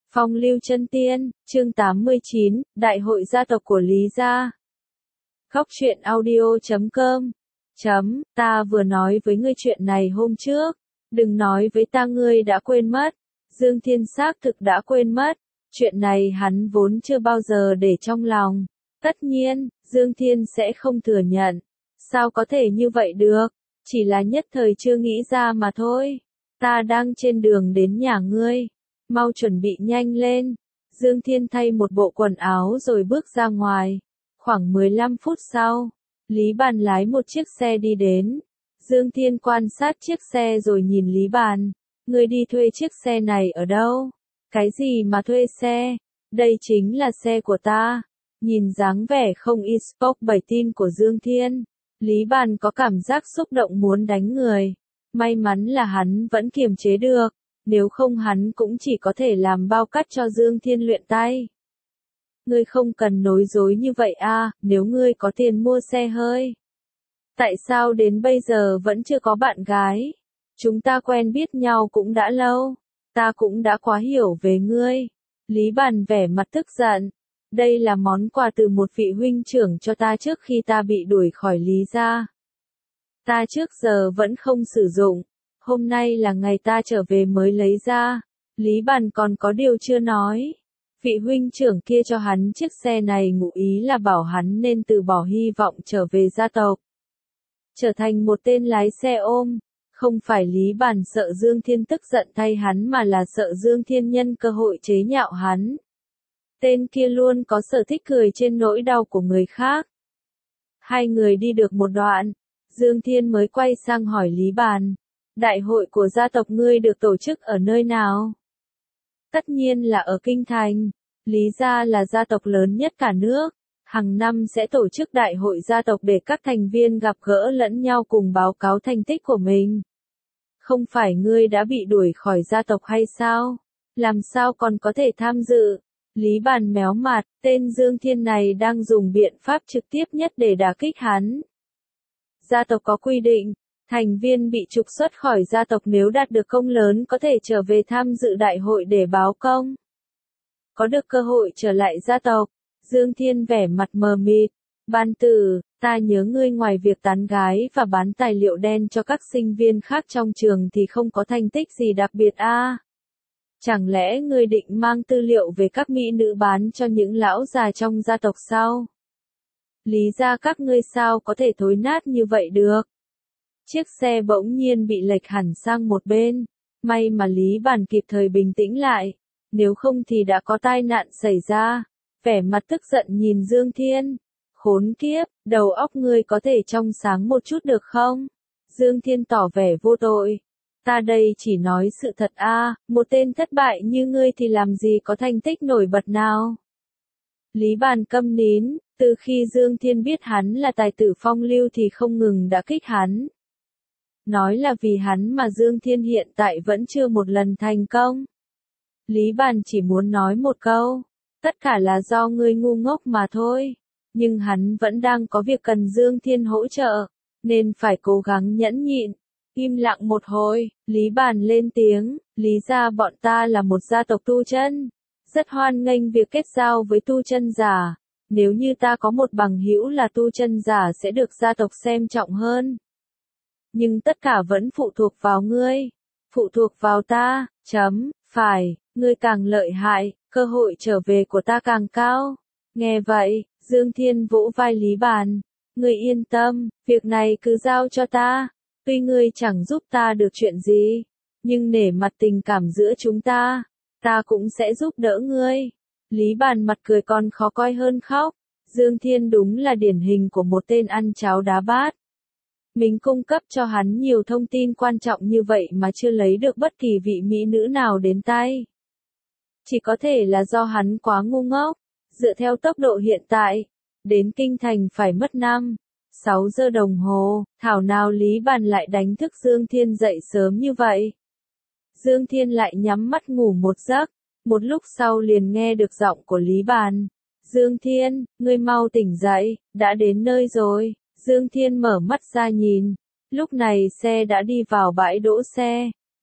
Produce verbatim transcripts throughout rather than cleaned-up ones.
Phong lưu chân tiên, chương tám mươi chín, Đại hội gia tộc của Lý gia. Góc truyện audio chấm com. Chấm, ta vừa nói với ngươi chuyện này hôm trước. Đừng nói với ta ngươi đã quên mất. Dương Thiên xác thực đã quên mất. Chuyện này hắn vốn chưa bao giờ để trong lòng. Tất nhiên, Dương Thiên sẽ không thừa nhận. Sao có thể như vậy được? Chỉ là nhất thời chưa nghĩ ra mà thôi. Ta đang trên đường đến nhà ngươi. Mau chuẩn bị nhanh lên. Dương Thiên thay một bộ quần áo rồi bước ra ngoài. Khoảng mười lăm phút sau, Lý Bàn lái một chiếc xe đi đến. Dương Thiên quan sát chiếc xe rồi nhìn Lý Bàn. Ngươi đi thuê chiếc xe này ở đâu? Cái gì mà thuê xe? Đây chính là xe của ta. Nhìn dáng vẻ không y spoke bảy tin của Dương Thiên, Lý Bàn có cảm giác xúc động muốn đánh người. May mắn là hắn vẫn kiềm chế được. Nếu không hắn cũng chỉ có thể làm bao cắt cho Dương Thiên luyện tay. Ngươi không cần nói dối như vậy a, nếu ngươi có tiền mua xe hơi. Tại sao đến bây giờ vẫn chưa có bạn gái? Chúng ta quen biết nhau cũng đã lâu. Ta cũng đã quá hiểu về ngươi. Lý Bàn vẻ mặt tức giận. Đây là món quà từ một vị huynh trưởng cho ta trước khi ta bị đuổi khỏi Lý gia. Ta trước giờ vẫn không sử dụng. Hôm nay là ngày ta trở về mới lấy ra. Lý Bàn còn có điều chưa nói. Vị huynh trưởng kia cho hắn chiếc xe này ngụ ý là bảo hắn nên từ bỏ hy vọng trở về gia tộc. Trở thành một tên lái xe ôm. Không phải Lý Bàn sợ Dương Thiên tức giận thay hắn mà là sợ Dương Thiên nhân cơ hội chế nhạo hắn. Tên kia luôn có sở thích cười trên nỗi đau của người khác. Hai người đi được một đoạn. Dương Thiên mới quay sang hỏi Lý Bàn. Đại hội của gia tộc ngươi được tổ chức ở nơi nào? Tất nhiên là ở Kinh Thành. Lý gia là gia tộc lớn nhất cả nước. Hàng năm sẽ tổ chức đại hội gia tộc để các thành viên gặp gỡ lẫn nhau cùng báo cáo thành tích của mình. Không phải ngươi đã bị đuổi khỏi gia tộc hay sao? Làm sao còn có thể tham dự? Lý Bàn méo mặt, tên Dương Thiên này đang dùng biện pháp trực tiếp nhất để đả kích hắn. Gia tộc có quy định. Thành viên bị trục xuất khỏi gia tộc nếu đạt được công lớn có thể trở về tham dự đại hội để báo công. Có được cơ hội trở lại gia tộc. Dương Thiên vẻ mặt mờ mịt. Ban Tử, ta nhớ ngươi ngoài việc tán gái và bán tài liệu đen cho các sinh viên khác trong trường thì không có thành tích gì đặc biệt a. À? Chẳng lẽ ngươi định mang tư liệu về các mỹ nữ bán cho những lão già trong gia tộc sao? Lý gia các ngươi sao có thể thối nát như vậy được? Chiếc xe bỗng nhiên bị lệch hẳn sang một bên. May mà Lý Bàn kịp thời bình tĩnh lại. Nếu không thì đã có tai nạn xảy ra. Vẻ mặt tức giận nhìn Dương Thiên. Khốn kiếp, đầu óc ngươi có thể trong sáng một chút được không? Dương Thiên tỏ vẻ vô tội. Ta đây chỉ nói sự thật a, à, một tên thất bại như ngươi thì làm gì có thành tích nổi bật nào? Lý Bàn câm nín. Từ khi Dương Thiên biết hắn là tài tử phong lưu thì không ngừng đã kích hắn. Nói là vì hắn mà Dương Thiên hiện tại vẫn chưa một lần thành công. Lý Bàn chỉ muốn nói một câu. Tất cả là do ngươi ngu ngốc mà thôi. Nhưng hắn vẫn đang có việc cần Dương Thiên hỗ trợ. Nên phải cố gắng nhẫn nhịn. Im lặng một hồi, Lý Bàn lên tiếng. Lý gia bọn ta là một gia tộc tu chân. Rất hoan nghênh việc kết giao với tu chân giả. Nếu như ta có một bằng hữu là tu chân giả sẽ được gia tộc xem trọng hơn. Nhưng tất cả vẫn phụ thuộc vào ngươi. Phụ thuộc vào ta, chấm, phải, ngươi càng lợi hại, cơ hội trở về của ta càng cao. Nghe vậy, Dương Thiên vỗ vai Lý Bàn. Ngươi yên tâm, việc này cứ giao cho ta. Tuy ngươi chẳng giúp ta được chuyện gì, nhưng nể mặt tình cảm giữa chúng ta, ta cũng sẽ giúp đỡ ngươi. Lý Bàn mặt cười còn khó coi hơn khóc. Dương Thiên đúng là điển hình của một tên ăn cháo đá bát. Mình cung cấp cho hắn nhiều thông tin quan trọng như vậy mà chưa lấy được bất kỳ vị mỹ nữ nào đến tay. Chỉ có thể là do hắn quá ngu ngốc. Dựa theo tốc độ hiện tại, đến Kinh Thành phải mất năm, sáu giờ đồng hồ, thảo nào Lý Bàn lại đánh thức Dương Thiên dậy sớm như vậy. Dương Thiên lại nhắm mắt ngủ một giấc, một lúc sau liền nghe được giọng của Lý Bàn. Dương Thiên, ngươi mau tỉnh dậy, đã đến nơi rồi. Dương Thiên mở mắt ra nhìn. Lúc này xe đã đi vào bãi đỗ xe.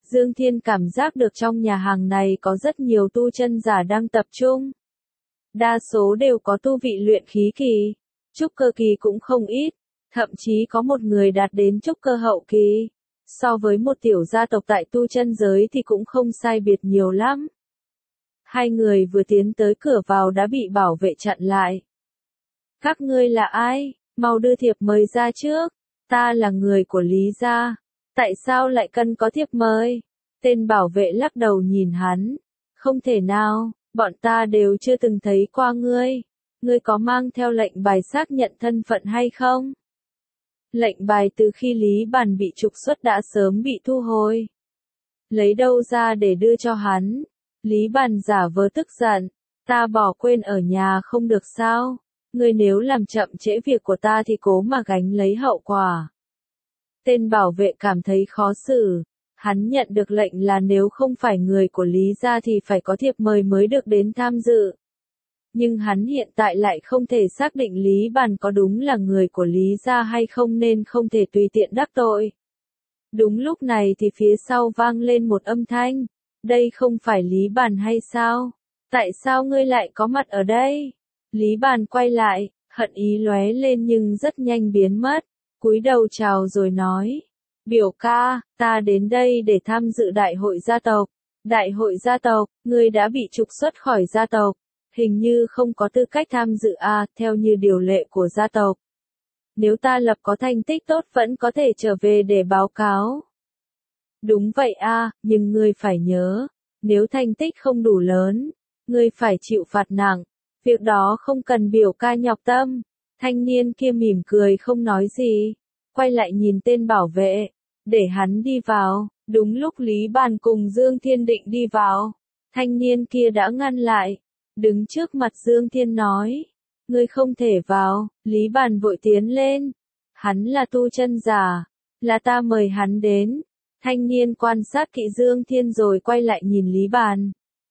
Dương Thiên cảm giác được trong nhà hàng này có rất nhiều tu chân giả đang tập trung. Đa số đều có tu vị luyện khí kỳ, trúc cơ kỳ cũng không ít, thậm chí có một người đạt đến trúc cơ hậu kỳ. So với một tiểu gia tộc tại tu chân giới thì cũng không sai biệt nhiều lắm. Hai người vừa tiến tới cửa vào đã bị bảo vệ chặn lại. Các ngươi là ai? Mau đưa thiệp mời ra trước. Ta là người của Lý gia. Tại sao lại cần có thiệp mời? Tên bảo vệ lắc đầu nhìn hắn. Không thể nào, bọn ta đều chưa từng thấy qua ngươi. Ngươi có mang theo lệnh bài xác nhận thân phận hay không? Lệnh bài từ khi Lý Bàn bị trục xuất đã sớm bị thu hồi. Lấy đâu ra để đưa cho hắn? Lý Bàn giả vờ tức giận. Ta bỏ quên ở nhà không được sao? Ngươi nếu làm chậm trễ việc của ta thì cố mà gánh lấy hậu quả. Tên bảo vệ cảm thấy khó xử. Hắn nhận được lệnh là nếu không phải người của Lý gia thì phải có thiệp mời mới được đến tham dự. Nhưng hắn hiện tại lại không thể xác định Lý Bàn có đúng là người của Lý gia hay không nên không thể tùy tiện đắc tội. Đúng lúc này thì phía sau vang lên một âm thanh. Đây không phải Lý Bàn hay sao? Tại sao ngươi lại có mặt ở đây? Lý Bàn quay lại, hận ý lóe lên nhưng rất nhanh biến mất. Cúi đầu chào rồi nói. Biểu ca, ta đến đây để tham dự đại hội gia tộc. Đại hội gia tộc, ngươi đã bị trục xuất khỏi gia tộc. Hình như không có tư cách tham dự à, theo như điều lệ của gia tộc. Nếu ta lập có thành tích tốt vẫn có thể trở về để báo cáo. Đúng vậy à, nhưng ngươi phải nhớ, nếu thành tích không đủ lớn, ngươi phải chịu phạt nặng. Việc đó không cần biểu ca nhọc tâm. Thanh niên kia mỉm cười không nói gì. Quay lại nhìn tên bảo vệ. Để hắn đi vào. Đúng lúc Lý Bàn cùng Dương Thiên định đi vào. Thanh niên kia đã ngăn lại. Đứng trước mặt Dương Thiên nói. Ngươi không thể vào. Lý Bàn vội tiến lên. Hắn là tu chân giả. Là ta mời hắn đến. Thanh niên quan sát kỹ Dương Thiên rồi quay lại nhìn Lý Bàn.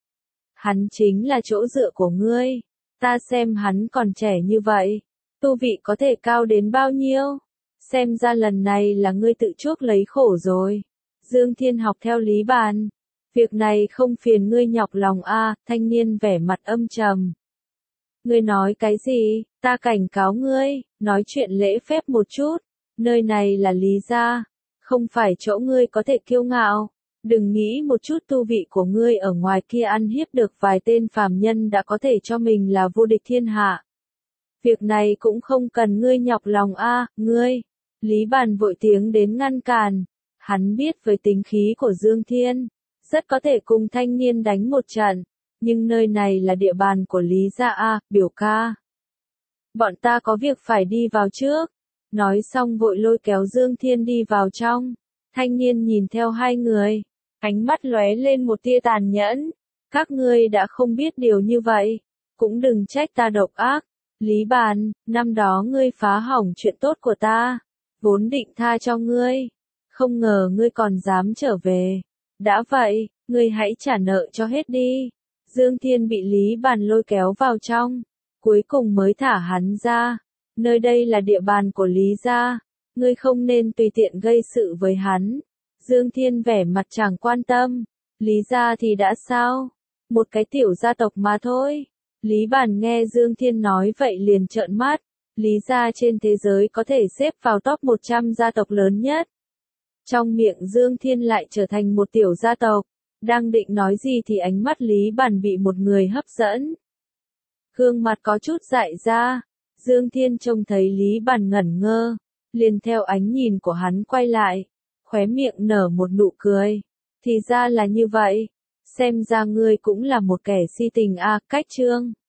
Hắn chính là chỗ dựa của ngươi. Ta xem hắn còn trẻ như vậy. Tu vị có thể cao đến bao nhiêu? Xem ra lần này là ngươi tự chuốc lấy khổ rồi. Dương Thiên học theo Lý Bàn. Việc này không phiền ngươi nhọc lòng a. À, thanh niên vẻ mặt âm trầm. Ngươi nói cái gì? Ta cảnh cáo ngươi, nói chuyện lễ phép một chút. Nơi này là Lý gia, không phải chỗ ngươi có thể kiêu ngạo. Đừng nghĩ một chút tu vị của ngươi ở ngoài kia ăn hiếp được vài tên phàm nhân đã có thể cho mình là vô địch thiên hạ. Việc này cũng không cần ngươi nhọc lòng a, à, ngươi. Lý Bàn vội tiếng đến ngăn cản. Hắn biết với tính khí của Dương Thiên, rất có thể cùng thanh niên đánh một trận. Nhưng nơi này là địa bàn của Lý gia a, à, biểu ca. Bọn ta có việc phải đi vào trước. Nói xong vội lôi kéo Dương Thiên đi vào trong. Thanh niên nhìn theo hai người. Ánh mắt lóe lên một tia tàn nhẫn. Các ngươi đã không biết điều như vậy. Cũng đừng trách ta độc ác. Lý Bàn, năm đó ngươi phá hỏng chuyện tốt của ta. Vốn định tha cho ngươi. Không ngờ ngươi còn dám trở về. Đã vậy, ngươi hãy trả nợ cho hết đi. Dương Thiên bị Lý Bàn lôi kéo vào trong. Cuối cùng mới thả hắn ra. Nơi đây là địa bàn của Lý gia. Ngươi không nên tùy tiện gây sự với hắn. Dương Thiên vẻ mặt chẳng quan tâm. Lý gia thì đã sao? Một cái tiểu gia tộc mà thôi. Lý Bàn nghe Dương Thiên nói vậy liền trợn mắt. Lý gia trên thế giới có thể xếp vào top một trăm gia tộc lớn nhất. Trong miệng Dương Thiên lại trở thành một tiểu gia tộc. Đang định nói gì thì ánh mắt Lý Bàn bị một người hấp dẫn. Gương mặt có chút dại ra. Dương Thiên trông thấy Lý Bàn ngẩn ngơ. Liền theo ánh nhìn của hắn quay lại. Khóe miệng nở một nụ cười. Thì ra là như vậy. Xem ra ngươi cũng là một kẻ si tình a, cách chương.